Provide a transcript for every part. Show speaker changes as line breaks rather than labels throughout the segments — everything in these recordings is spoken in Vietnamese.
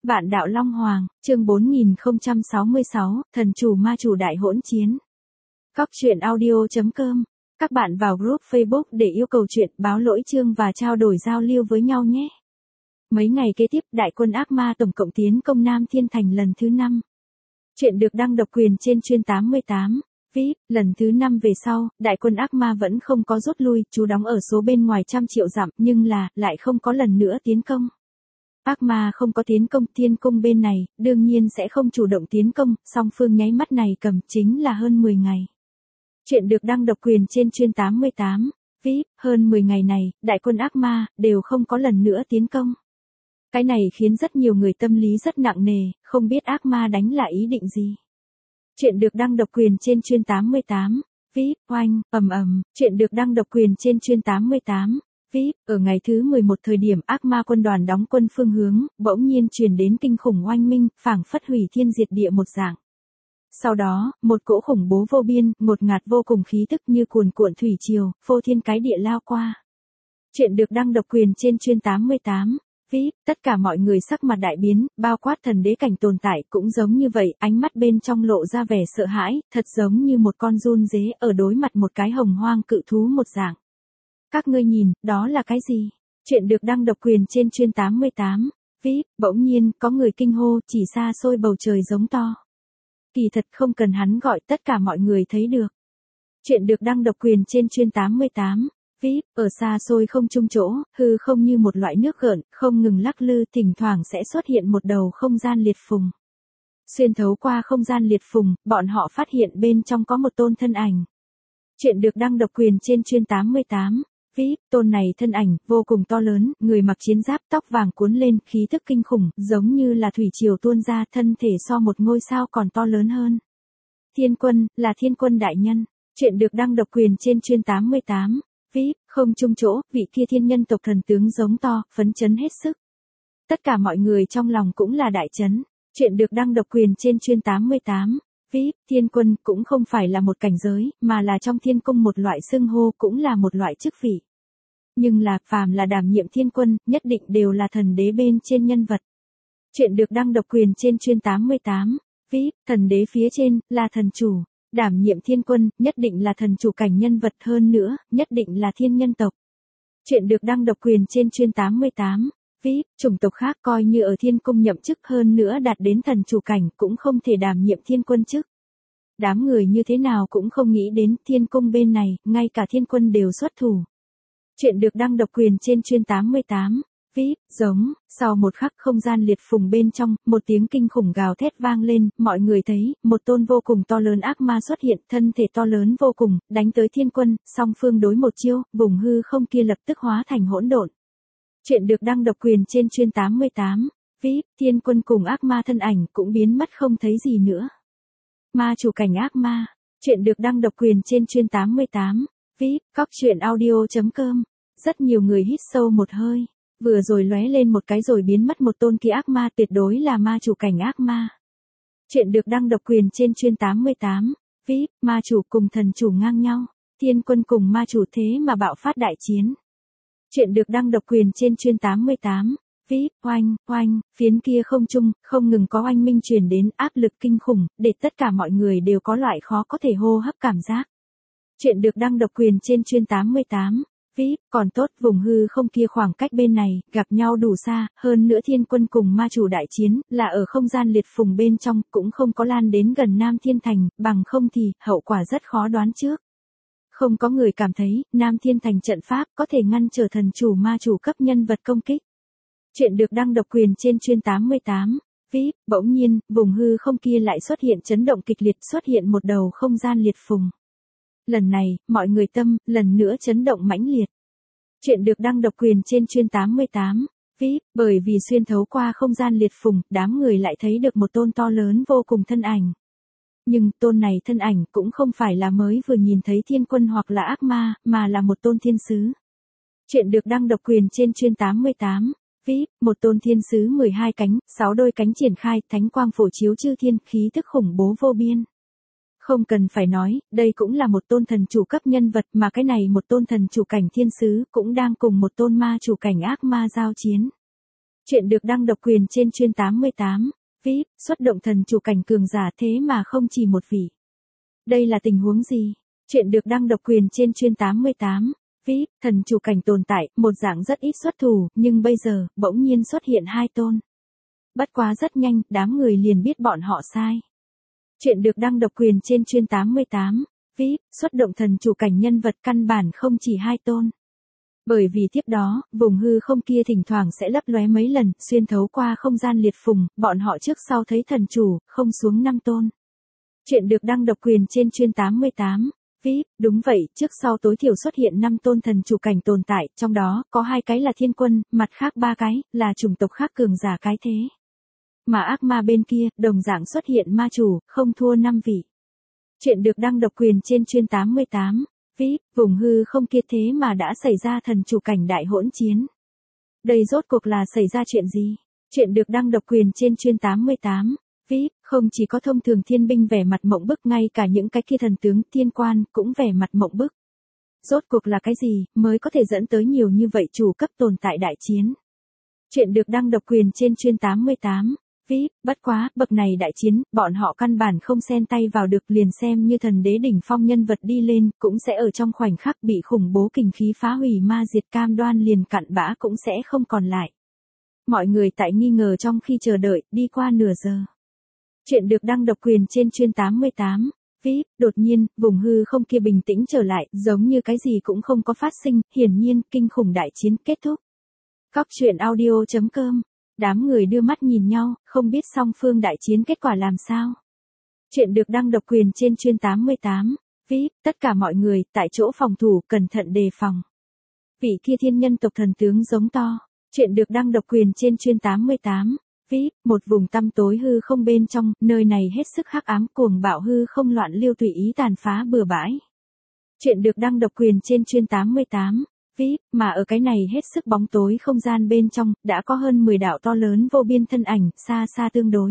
Vạn đạo Long Hoàng, chương 4066, thần chủ ma chủ đại hỗn chiến. Góc truyện audio.com. Các bạn vào group Facebook để yêu cầu chuyện, báo lỗi chương và trao đổi giao lưu với nhau nhé. Mấy ngày kế tiếp, đại quân ác ma tổng cộng tiến công Nam Thiên Thành lần thứ 5. Chuyện được đăng độc quyền trên chuyên 88. VIP, lần thứ 5 về sau, đại quân ác ma vẫn không có rút lui, trú đóng ở số bên ngoài trăm triệu dặm, nhưng lại không có lần nữa tiến công. Ác ma không có tiến công, thiên cung bên này, đương nhiên sẽ không chủ động tiến công, song phương nháy mắt này cầm chính là hơn 10 ngày. Chuyện được đăng độc quyền trên chuyên 88. VIP, hơn 10 ngày này, đại quân ác ma, đều không có lần nữa tiến công. Cái này khiến rất nhiều người tâm lý rất nặng nề, không biết ác ma đánh là ý định gì. Chuyện được đăng độc quyền trên chuyên 88. VIP, oanh, chuyện được đăng độc quyền trên chuyên 88. VIP, ở ngày thứ 11 thời điểm ác ma quân đoàn đóng quân phương hướng, bỗng nhiên truyền đến kinh khủng oanh minh, phảng phất hủy thiên diệt địa một dạng. Sau đó, một cỗ khủng bố vô biên, ngột ngạt vô cùng khí tức như cuồn cuộn thủy triều, phô thiên cái địa lao qua. Chuyện được đăng độc quyền trên chuyên 88. VIP, tất cả mọi người sắc mặt đại biến, bao quát thần đế cảnh tồn tại cũng giống như vậy, ánh mắt bên trong lộ ra vẻ sợ hãi, thật giống như một con giun dế ở đối mặt một cái hồng hoang cự thú một dạng. Các ngươi nhìn, đó là cái gì? Chuyện được đăng độc quyền trên chuyên 88. VIP, bỗng nhiên, có người kinh hô, chỉ xa xôi bầu trời giống to. Kỳ thật không cần hắn gọi, tất cả mọi người thấy được. Chuyện được đăng độc quyền trên chuyên 88. VIP, ở xa xôi không trung chỗ, hư không như một loại nước gợn, không ngừng lắc lư, thỉnh thoảng sẽ xuất hiện một đầu không gian liệt phùng. Xuyên thấu qua không gian liệt phùng, bọn họ phát hiện bên trong có một tôn thân ảnh. Chuyện được đăng độc quyền trên chuyên 88. VIP, tôn này thân ảnh, vô cùng to lớn, người mặc chiến giáp tóc vàng cuốn lên, khí tức kinh khủng, giống như là thủy triều tuôn ra, thân thể so một ngôi sao còn to lớn hơn. Thiên quân, là thiên quân đại nhân. Chuyện được đăng độc quyền trên chuyên 88. VIP, không trung chỗ, vị kia thiên nhân tộc thần tướng giống to, phấn chấn hết sức. Tất cả mọi người trong lòng cũng là đại chấn. Chuyện được đăng độc quyền trên chuyên 88. VIP, thiên quân cũng không phải là một cảnh giới, mà là trong thiên cung một loại xưng hô, cũng là một loại chức vị. Nhưng phàm là đảm nhiệm thiên quân, nhất định đều là thần đế bên trên nhân vật. Chuyện được đăng độc quyền trên chuyên 88. VIP, thần đế phía trên, là thần chủ. Đảm nhiệm thiên quân, nhất định là thần chủ cảnh nhân vật, hơn nữa, nhất định là thiên nhân tộc. Chuyện được đăng độc quyền trên chuyên 88. VIP, chủng tộc khác coi như ở thiên cung nhậm chức, hơn nữa đạt đến thần chủ cảnh cũng không thể đảm nhiệm thiên quân chức. Đám người như thế nào cũng không nghĩ đến thiên cung bên này, ngay cả thiên quân đều xuất thủ. Chuyện được đăng độc quyền trên chuyên 88. VIP, giống, sau một khắc không gian liệt phùng bên trong, một tiếng kinh khủng gào thét vang lên, mọi người thấy, một tôn vô cùng to lớn ác ma xuất hiện, thân thể to lớn vô cùng, đánh tới thiên quân, song phương đối một chiêu, vùng hư không kia lập tức hóa thành hỗn độn. Chuyện được đăng độc quyền trên chuyên 88. VIP, thiên quân cùng ác ma thân ảnh cũng biến mất không thấy gì nữa. Ma chủ cảnh ác ma. Chuyện được đăng độc quyền trên chuyên 88. VIP, góc truyện audio.com. Rất nhiều người hít sâu một hơi. Vừa rồi lóe lên một cái rồi biến mất một tôn kia ác ma, tuyệt đối là ma chủ cảnh ác ma. Chuyện được đăng độc quyền trên chuyên 88. VIP, ma chủ cùng thần chủ ngang nhau. Thiên quân cùng ma chủ thế mà bạo phát đại chiến. Chuyện được đăng độc quyền trên chuyên 88. VIP, oanh, phiến kia không trung, không ngừng có oanh minh truyền đến, áp lực kinh khủng, để tất cả mọi người đều có loại khó có thể hô hấp cảm giác. Chuyện được đăng độc quyền trên chuyên 88. VIP, còn tốt, vùng hư không kia khoảng cách bên này, gặp nhau đủ xa, hơn nữa thiên quân cùng ma chủ đại chiến, là ở không gian liệt phùng bên trong, cũng không có lan đến gần Nam Thiên Thành, bằng không thì, hậu quả rất khó đoán trước. Không có người cảm thấy, Nam Thiên Thành trận pháp, có thể ngăn trở thần chủ ma chủ cấp nhân vật công kích. Chuyện được đăng độc quyền trên chuyên 88. VIP, bỗng nhiên, vùng hư không kia lại xuất hiện chấn động kịch liệt, xuất hiện một đầu không gian liệt phùng. Lần này, mọi người lần nữa chấn động mãnh liệt. Chuyện được đăng độc quyền trên chuyên 88. VIP, bởi vì xuyên thấu qua không gian liệt phùng, đám người lại thấy được một tôn to lớn vô cùng thân ảnh. Nhưng, tôn này thân ảnh cũng không phải là mới vừa nhìn thấy thiên quân hoặc là ác ma, mà là một tôn thiên sứ. Chuyện được đăng độc quyền trên chuyên 88. VIP, một tôn thiên sứ 12 cánh, 6 đôi cánh triển khai, thánh quang phổ chiếu chư thiên, khí tức khủng bố vô biên. Không cần phải nói, đây cũng là một tôn thần chủ cấp nhân vật, mà cái này một tôn thần chủ cảnh thiên sứ cũng đang cùng một tôn ma chủ cảnh ác ma giao chiến. Chuyện được đăng độc quyền trên chuyên 88. VIP, xuất động thần chủ cảnh cường giả thế mà không chỉ một vị. Đây là tình huống gì? Chuyện được đăng độc quyền trên chuyên 88. VIP, thần chủ cảnh tồn tại, một dạng rất ít xuất thủ, nhưng bây giờ, bỗng nhiên xuất hiện 2 tôn. Bất quá rất nhanh, đám người liền biết bọn họ sai. Chuyện được đăng độc quyền trên chuyên 88. VIP, xuất động thần chủ cảnh nhân vật căn bản không chỉ 2 tôn. Bởi vì tiếp đó, vùng hư không kia thỉnh thoảng sẽ lấp lóe mấy lần, xuyên thấu qua không gian liệt phùng, bọn họ trước sau thấy thần chủ, không xuống 5 tôn. Chuyện được đăng độc quyền trên chuyên 88. VIP, đúng vậy, trước sau tối thiểu xuất hiện 5 tôn thần chủ cảnh tồn tại, trong đó, có 2 cái là thiên quân, mặt khác 3 cái, là chủng tộc khác cường giả cái thế. Mà ác ma bên kia, đồng dạng xuất hiện ma chủ, không thua 5 vị. Chuyện được đăng độc quyền trên chuyên 88. VIP, vùng hư không kia thế mà đã xảy ra thần chủ cảnh đại hỗn chiến. Đây rốt cuộc là xảy ra chuyện gì? Chuyện được đăng độc quyền trên chuyên 88. VIP, không chỉ có thông thường thiên binh vẻ mặt mộng bức, ngay cả những cái kia thần tướng thiên quan cũng vẻ mặt mộng bức. Rốt cuộc là cái gì mới có thể dẫn tới nhiều như vậy chủ cấp tồn tại đại chiến? Chuyện được đăng độc quyền trên chuyên 88. VIP, bất quá, bậc này đại chiến, bọn họ căn bản không xen tay vào được, liền xem như thần đế đỉnh phong nhân vật đi lên, cũng sẽ ở trong khoảnh khắc bị khủng bố kình khí phá hủy ma diệt, cam đoan liền cặn bã cũng sẽ không còn lại. Mọi người tại nghi ngờ trong khi chờ đợi, đi qua nửa giờ. Chuyện được đăng độc quyền trên chuyên 88. VIP, đột nhiên, vùng hư không kia bình tĩnh trở lại, giống như cái gì cũng không có phát sinh, hiển nhiên, kinh khủng đại chiến kết thúc. Cóc truyện audio.com. Đám người đưa mắt nhìn nhau, không biết song phương đại chiến kết quả làm sao. Chuyện được đăng độc quyền trên chuyên 88. VIP, tất cả mọi người, tại chỗ phòng thủ, cẩn thận đề phòng. Vị kia thiên nhân tộc thần tướng giống to. Chuyện được đăng độc quyền trên chuyên 88. VIP, một vùng tăm tối hư không bên trong, nơi này hết sức hắc ám, cuồng bạo hư không loạn lưu tùy ý tàn phá bừa bãi. Chuyện được đăng độc quyền trên chuyên 88. VIP, mà ở cái này hết sức bóng tối không gian bên trong, đã có hơn 10 đạo to lớn vô biên thân ảnh, xa xa tương đối.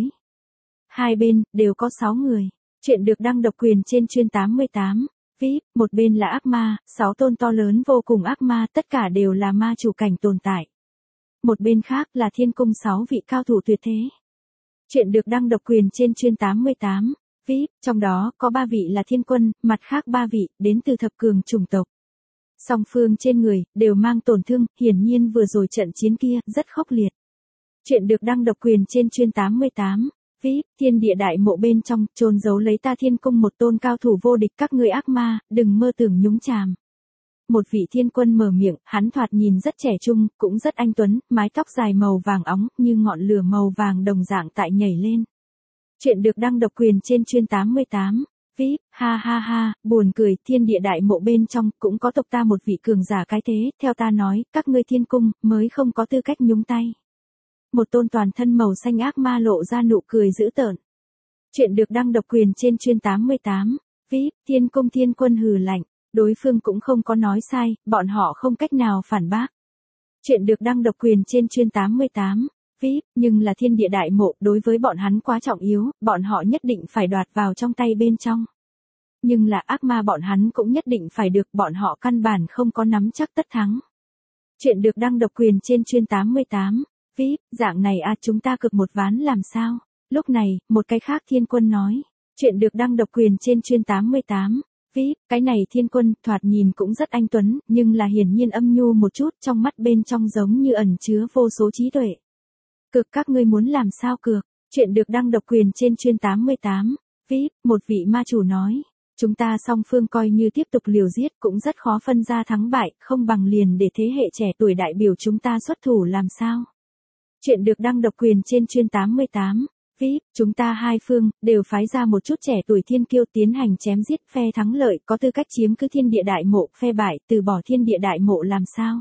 Hai bên, đều có 6 người. Chuyện được đăng độc quyền trên chuyên 88. VIP, một bên là ác ma, 6 tôn to lớn vô cùng ác ma, tất cả đều là ma chủ cảnh tồn tại. Một bên khác là thiên cung 6 vị cao thủ tuyệt thế. Chuyện được đăng độc quyền trên chuyên 88. VIP, trong đó có 3 vị là thiên quân, mặt khác 3 vị, đến từ thập cường chủng tộc. Song phương trên người, đều mang tổn thương, hiển nhiên vừa rồi trận chiến kia, rất khốc liệt. Chuyện được đăng độc quyền trên chuyên 88. VIP, thiên địa đại mộ bên trong, chôn giấu lấy ta thiên cung một tôn cao thủ vô địch, các ngươi ác ma, đừng mơ tưởng nhúng chàm. Một vị thiên quân mở miệng, hắn thoạt nhìn rất trẻ trung, cũng rất anh tuấn, mái tóc dài màu vàng óng, như ngọn lửa màu vàng đồng dạng tại nhảy lên. Chuyện được đăng độc quyền trên chuyên 88. VIP, ha ha ha, buồn cười, thiên địa đại mộ bên trong, cũng có tộc ta một vị cường giả cái thế, theo ta nói, các ngươi thiên cung, mới không có tư cách nhúng tay. Một tôn toàn thân màu xanh ác ma lộ ra nụ cười dữ tợn. Chuyện được đăng độc quyền trên chuyên 88. VIP, thiên cung thiên quân hừ lạnh, đối phương cũng không có nói sai, bọn họ không cách nào phản bác. Chuyện được đăng độc quyền trên chuyên 88. VIP, nhưng là thiên địa đại mộ, đối với bọn hắn quá trọng yếu, bọn họ nhất định phải đoạt vào trong tay bên trong. Nhưng là ác ma bọn hắn cũng nhất định phải được, bọn họ căn bản không có nắm chắc tất thắng. Chuyện được đăng độc quyền trên chuyên 88. VIP, dạng này chúng ta cực một ván làm sao? Lúc này, một cái khác thiên quân nói. Chuyện được đăng độc quyền trên chuyên 88. VIP, cái này thiên quân, thoạt nhìn cũng rất anh tuấn, nhưng là hiển nhiên âm nhu một chút, trong mắt bên trong giống như ẩn chứa vô số trí tuệ. Cực các ngươi muốn làm sao cược? Chuyện được đăng độc quyền trên chuyên 88. VIP, một vị ma chủ nói. Chúng ta song phương coi như tiếp tục liều giết cũng rất khó phân ra thắng bại, không bằng liền để thế hệ trẻ tuổi đại biểu chúng ta xuất thủ làm sao? Chuyện được đăng độc quyền trên chuyên 88. VIP, chúng ta hai phương, đều phái ra một chút trẻ tuổi thiên kiêu tiến hành chém giết, phe thắng lợi có tư cách chiếm cứ thiên địa đại mộ, phe bại từ bỏ thiên địa đại mộ làm sao?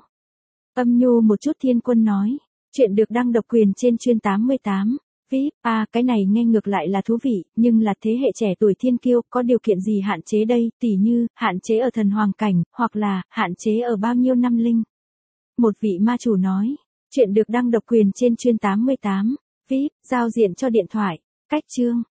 Âm nhu một chút thiên quân nói. Chuyện được đăng độc quyền trên chuyên 88. VIP, cái này nghe ngược lại là thú vị, nhưng là thế hệ trẻ tuổi thiên kiêu, có điều kiện gì hạn chế đây, tỉ như, hạn chế ở thần hoàng cảnh, hoặc là, hạn chế ở bao nhiêu năm linh. Một vị ma chủ nói. Chuyện được đăng độc quyền trên chuyên 88. VIP, giao diện cho điện thoại. Cách chương.